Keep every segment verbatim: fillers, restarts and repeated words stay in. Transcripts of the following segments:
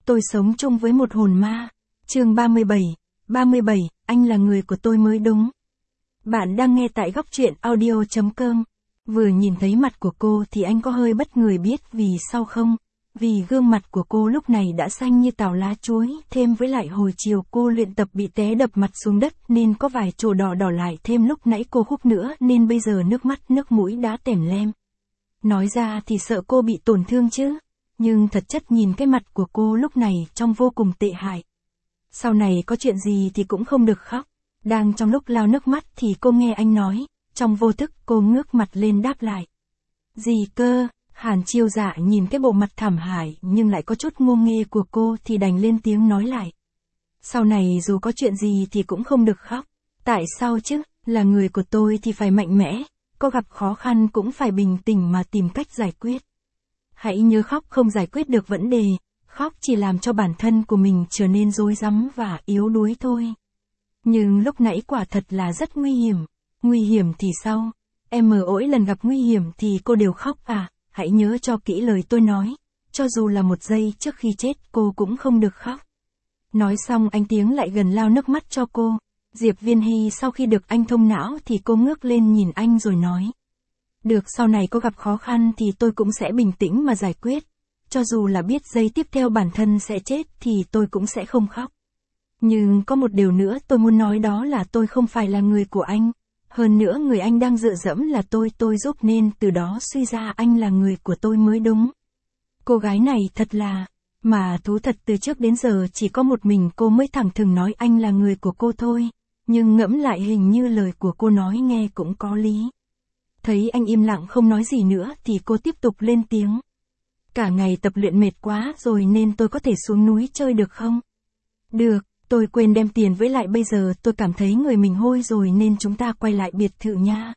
Tôi sống chung với một hồn ma. Chương ba mươi bảy. ba mươi bảy, anh là người của tôi mới đúng. Bạn đang nghe tại góc truyện audio chấm com. Vừa nhìn thấy mặt của cô thì anh có hơi bất ngờ biết vì sao không? Vì gương mặt của cô lúc này đã xanh như tàu lá chuối, thêm với lại hồi chiều cô luyện tập bị té đập mặt xuống đất nên có vài chỗ đỏ đỏ lại, thêm lúc nãy cô hút nữa nên bây giờ nước mắt nước mũi đã tèm lem. Nói ra thì sợ cô bị tổn thương chứ, nhưng thật chất nhìn cái mặt của cô lúc này trông vô cùng tệ hại. Sau này có chuyện gì thì cũng không được khóc. Đang trong lúc lau nước mắt thì cô nghe anh nói, trong vô thức cô ngước mặt lên đáp lại. Gì cơ? Hàn Chiêu Dạ nhìn cái bộ mặt thảm hại nhưng lại có chút ngô nghê của cô thì đành lên tiếng nói lại. Sau này dù có chuyện gì thì cũng không được khóc. Tại sao chứ? Là người của tôi thì phải mạnh mẽ, có gặp khó khăn cũng phải bình tĩnh mà tìm cách giải quyết. Hãy nhớ khóc không giải quyết được vấn đề, khóc chỉ làm cho bản thân của mình trở nên rối rắm và yếu đuối thôi. Nhưng lúc nãy quả thật là rất nguy hiểm. Nguy hiểm thì sao? Em mỗi lần gặp nguy hiểm thì cô đều khóc à? Hãy nhớ cho kỹ lời tôi nói, cho dù là một giây trước khi chết cô cũng không được khóc. Nói xong anh tiến lại gần lau nước mắt cho cô. Diệp Viên Hy sau khi được anh thông não thì cô ngước lên nhìn anh rồi nói. Được, sau này có gặp khó khăn thì tôi cũng sẽ bình tĩnh mà giải quyết. Cho dù là biết giây tiếp theo bản thân sẽ chết thì tôi cũng sẽ không khóc. Nhưng có một điều nữa tôi muốn nói, đó là tôi không phải là người của anh. Hơn nữa người anh đang dựa dẫm là tôi tôi giúp nên từ đó suy ra anh là người của tôi mới đúng. Cô gái này thật là, mà thú thật từ trước đến giờ chỉ có một mình cô mới thẳng thừng nói anh là người của cô thôi. Nhưng ngẫm lại hình như lời của cô nói nghe cũng có lý. Thấy anh im lặng không nói gì nữa thì cô tiếp tục lên tiếng. Cả ngày tập luyện mệt quá rồi nên tôi có thể xuống núi chơi được không? Được, tôi quên đem tiền, với lại bây giờ tôi cảm thấy người mình hôi rồi nên chúng ta quay lại biệt thự nha.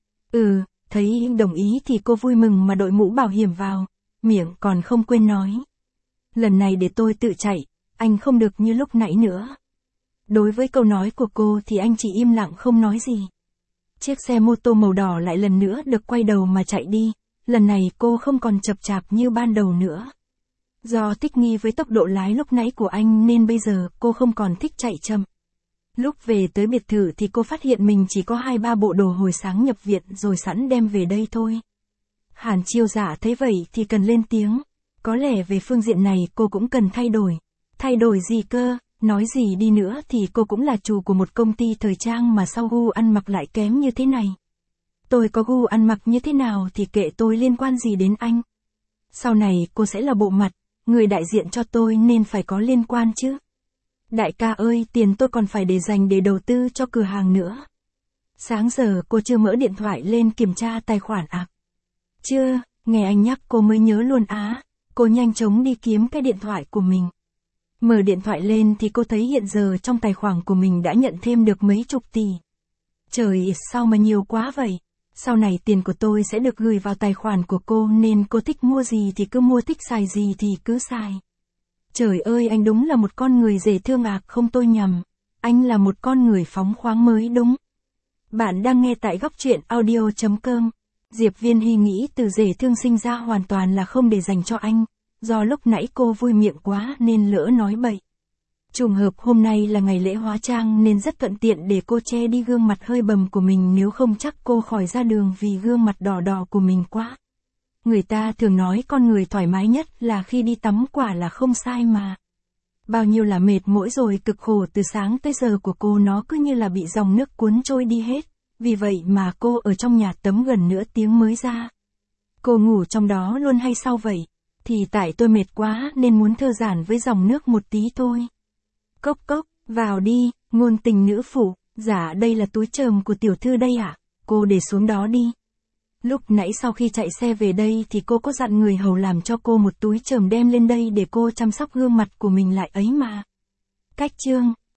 Ừ, thấy đồng ý thì cô vui mừng mà đội mũ bảo hiểm vào, miệng còn không quên nói. Lần này để tôi tự chạy, anh không được như lúc nãy nữa. Đối với câu nói của cô thì anh chỉ im lặng không nói gì. Chiếc xe mô tô màu đỏ lại lần nữa được quay đầu mà chạy đi, lần này cô không còn chập chạp như ban đầu nữa. Do thích nghi với tốc độ lái lúc nãy của anh nên bây giờ cô không còn thích chạy chậm. Lúc về tới biệt thự thì cô phát hiện mình chỉ có hai ba bộ đồ hồi sáng nhập viện rồi sẵn đem về đây thôi. Hàn Chiêu Dạ thấy vậy thì cần lên tiếng. Có lẽ về phương diện này cô cũng cần thay đổi. Thay đổi gì cơ? Nói gì đi nữa thì cô cũng là chủ của một công ty thời trang mà sao gu ăn mặc lại kém như thế này. Tôi có gu ăn mặc như thế nào thì kệ tôi, liên quan gì đến anh. Sau này cô sẽ là bộ mặt, người đại diện cho tôi nên phải có liên quan chứ. Đại ca ơi, tiền tôi còn phải để dành để đầu tư cho cửa hàng nữa. Sáng giờ cô chưa mở điện thoại lên kiểm tra tài khoản à? Chưa, nghe anh nhắc cô mới nhớ luôn á. Cô nhanh chóng đi kiếm cái điện thoại của mình. Mở điện thoại lên thì cô thấy hiện giờ trong tài khoản của mình đã nhận thêm được mấy chục tỷ. Trời, sao mà nhiều quá vậy? Sau này tiền của tôi sẽ được gửi vào tài khoản của cô nên cô thích mua gì thì cứ mua, thích xài gì thì cứ xài. Trời ơi, anh đúng là một con người dễ thương à, không tôi nhầm. Anh là một con người phóng khoáng mới đúng. Bạn đang nghe tại góc truyện audio chấm com. Diệp Viên Hy nghĩ từ dễ thương sinh ra hoàn toàn là không để dành cho anh. Do lúc nãy cô vui miệng quá nên lỡ nói bậy. Trùng hợp hôm nay là ngày lễ hóa trang nên rất thuận tiện để cô che đi gương mặt hơi bầm của mình, nếu không chắc cô khỏi ra đường vì gương mặt đỏ đỏ của mình quá. Người ta thường nói con người thoải mái nhất là khi đi tắm, quả là không sai mà. Bao nhiêu là mệt mỏi rồi cực khổ từ sáng tới giờ của cô nó cứ như là bị dòng nước cuốn trôi đi hết. Vì vậy mà cô ở trong nhà tắm gần nửa tiếng mới ra. Cô ngủ trong đó luôn hay sao vậy? Thì tại tôi mệt quá nên muốn thư giãn với dòng nước một tí thôi. Cốc cốc, vào đi, ngôn tình nữ phụ. Dạ, đây là túi chườm của tiểu thư đây ạ. À? Cô để xuống đó đi. Lúc nãy sau khi chạy xe về đây thì cô có dặn người hầu làm cho cô một túi chườm đem lên đây để cô chăm sóc gương mặt của mình lại ấy mà. Cách chương.